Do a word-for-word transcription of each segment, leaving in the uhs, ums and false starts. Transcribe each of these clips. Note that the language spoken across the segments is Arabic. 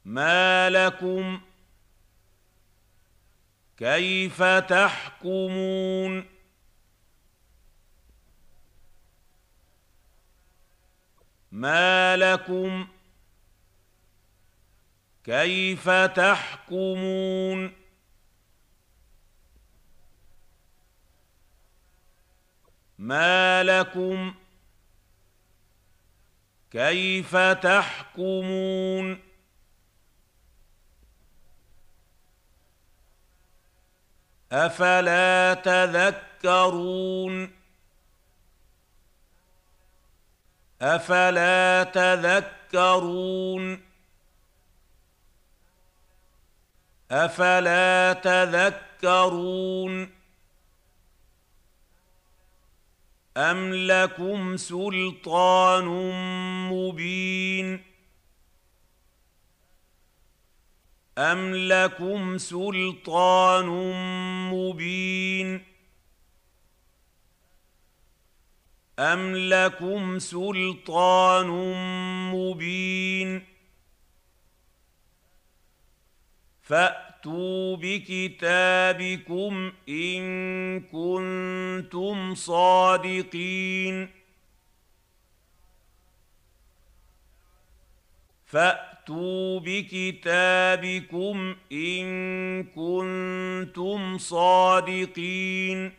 ما لكم كيف تحكمون ما لكم كيف تحكمون ما لكم كيف تحكمون أفلا تذكرون أفلا تذكرون أفلا تذكرون أم لكم سلطان مبين أم لكم سلطان مبين أم لكم سلطان مبين فأتوا بكتابكم إن كنتم صادقين فأتوا بكتابكم إن كنتم صادقين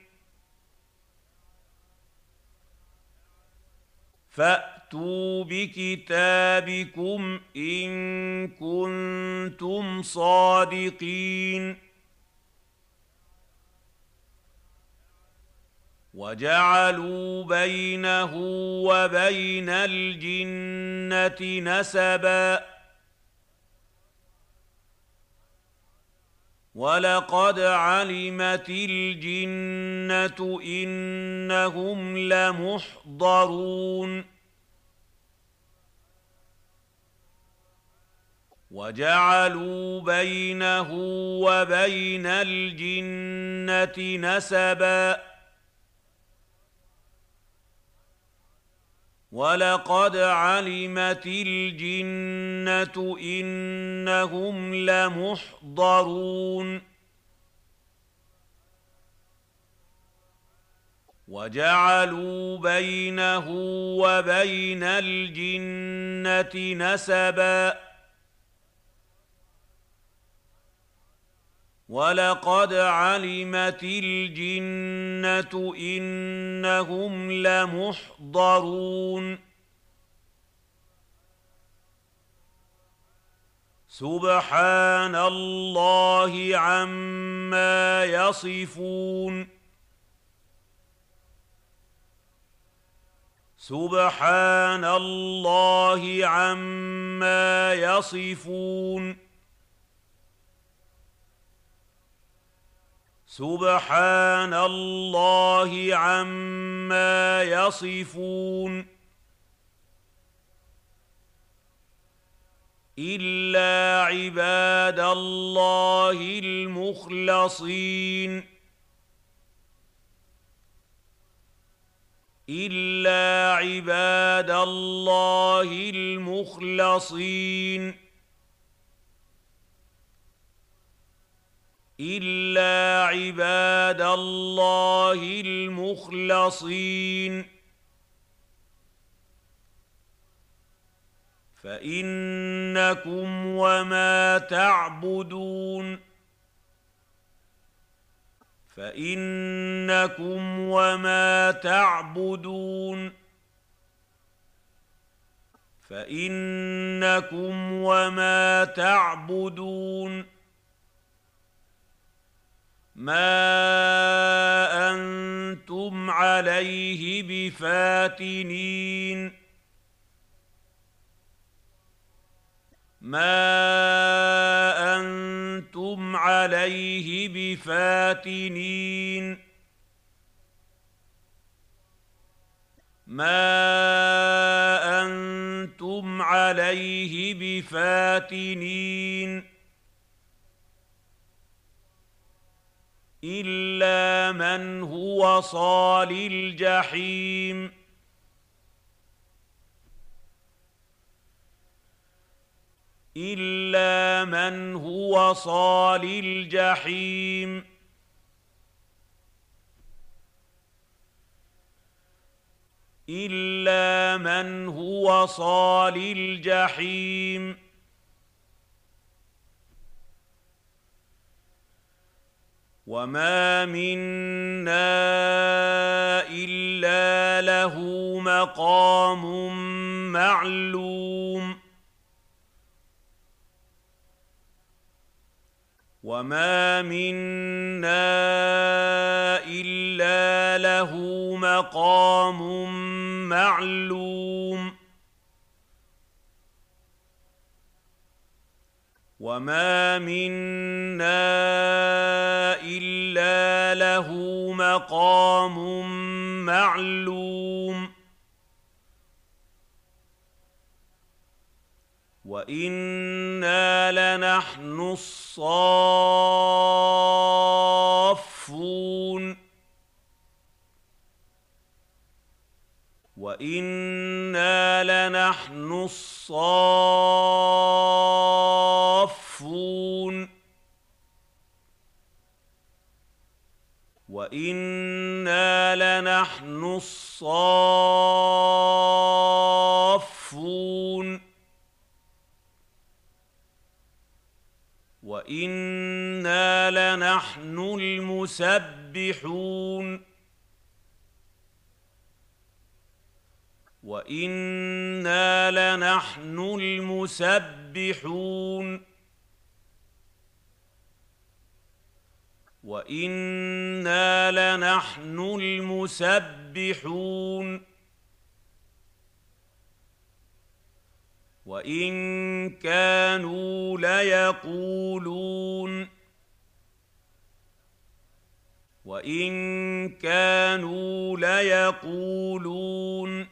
فأتوا بكتابكم إن كنتم صادقين وجعلوا بينه وبين الجنة نسبا ولقد علمت الجنة إنهم لمحضرون وجعلوا بينه وبين الجنة نسبا ولقد علمت الجنة إنهم لمحضرون وجعلوا بينه وبين الجنة نسبا ولقد علمت الجنة إنهم لمحضرون سبحان الله عما يصفون سبحان الله عما يصفون سبحان الله عما يصفون إلا عباد الله المخلصين إلا عباد الله المخلصين إلا عباد الله المخلصين فإنكم وما تعبدون فإنكم وما تعبدون فإنكم وما تعبدون ما أنتم عليه بفاتنين ما أنتم عليه بفاتنين ما أنتم عليه بفاتنين إلا من هو صال الجحيم إلا إلا من هو صال الجحيم إلا من هو صال الجحيم وما منا إلا له مقام معلوم وما منا إلا له مقام معلوم وما منا إلا له مقام معلوم وإنا لنحن الصافون وإنا لنحن الصافون وإنا لنحن الصافون وإنا لنحن المسبحون وإنا لنحن المسبحون وإنا لنحن المسبحون وإن كانوا ليقولون وإن كانوا ليقولون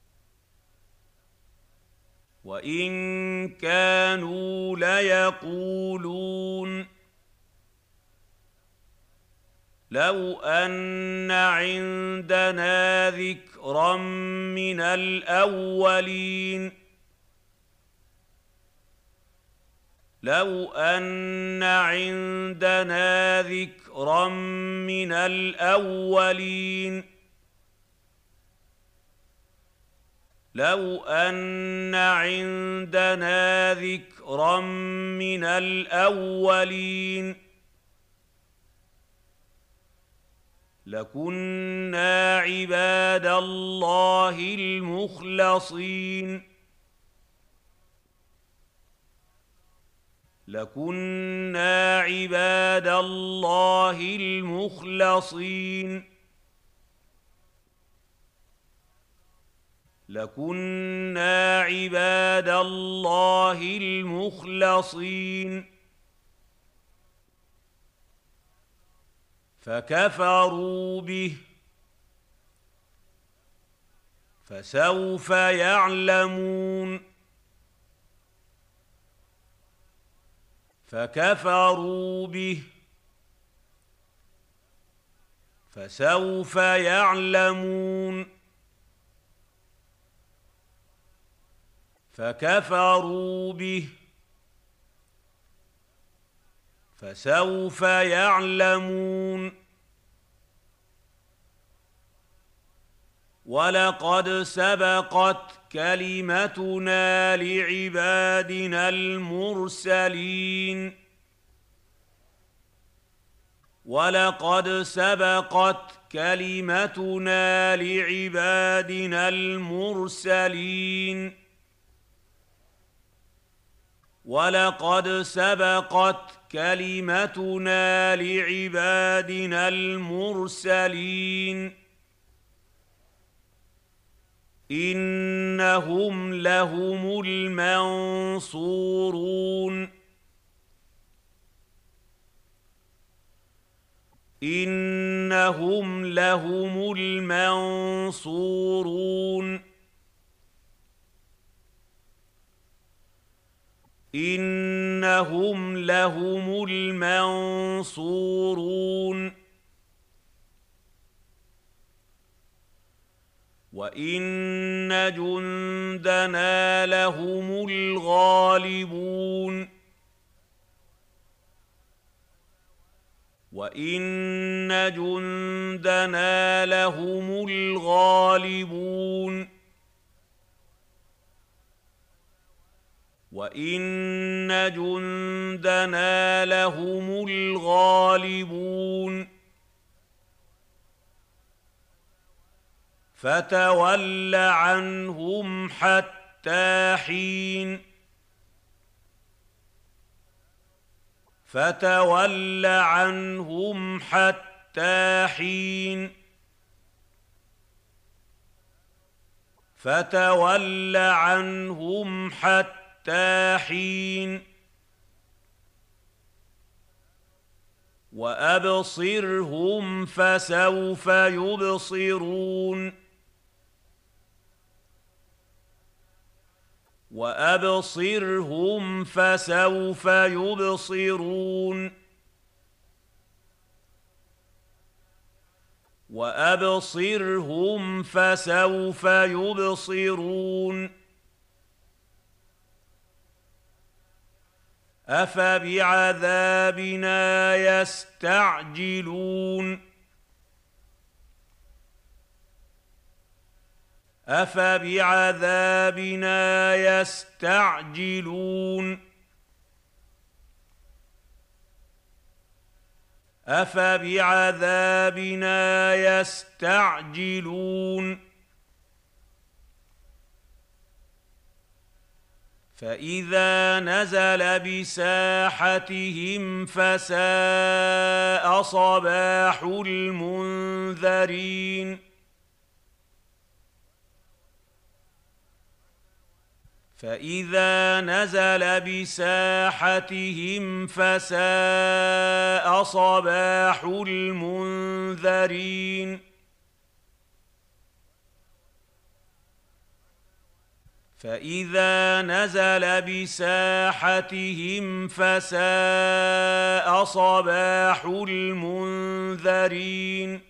وإن كانوا ليقولون لو أن عندنا ذكرا من الأولين لو أن عندنا ذكرا من الأولين لو أن عندنا ذكرا من الأولين لكنا عباد الله المخلصين لكنا عباد الله المخلصين لكنا عباد الله المخلصين فكفروا به فسوف يعلمون فكفروا به فسوف يعلمون فكفروا به فسوف يعلمون ولقد سبقت كلمتنا لعبادنا المرسلين ولقد سبقت كلمتنا لعبادنا المرسلين ولقد سبقت كلمتنا لعبادنا المرسلين إنهم لهم المنصورون إنهم لهم المنصورون إنهم لهم المنصورون وإن جندنا لهم الغالبون وإن جندنا لهم الغالبون وإن جندنا لهم الغالبون فتول عنهم حتى حين فتول عنهم حتى حين فتول عنهم حتى حين وأبصرهم فسوف يبصرون وأبصرهم فسوف يبصرون وأبصرهم فسوف يبصرون أفبعذابنا يستعجلون أفبعذابنا يستعجلون أفبعذابنا يستعجلون فإذا نزل بساحتهم فساء صباح المنذرين فإذا نزل بساحتهم فساء صباح المنذرين فإذا نزل بساحتهم فساء صباح المنذرين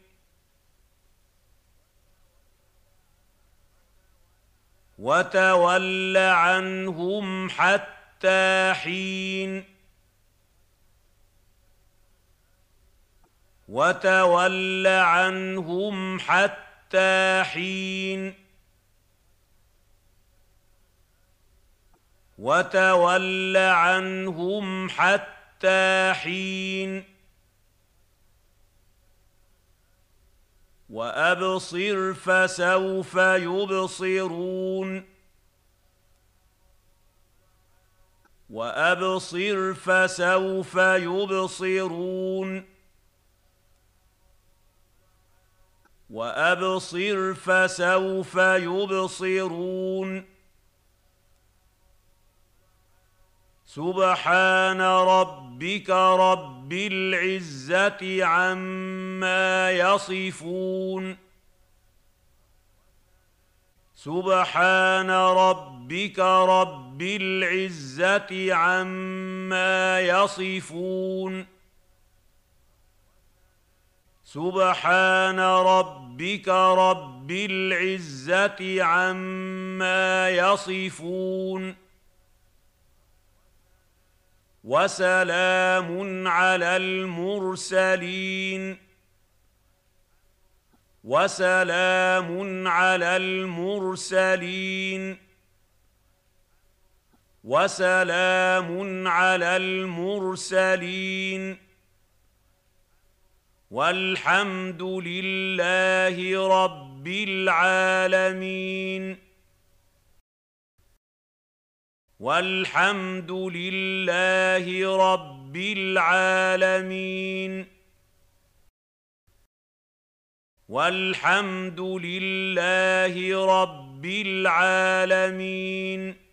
وتول عنهم حتى حين وتول عنهم حتى حين وتول عنهم حتى حين وأبصر فسوف يبصرون وأبصر فسوف يبصرون وأبصر فسوف يبصرون سبحان ربك رب العزة عما يصفون سبحان ربك رب العزة عما يصفون سبحان ربك رب العزة عما يصفون وسلام على المرسلين وسلام على المرسلين وسلام على المرسلين والحمد لله رب العالمين والحمد لله رب العالمين والحمد لله رب العالمين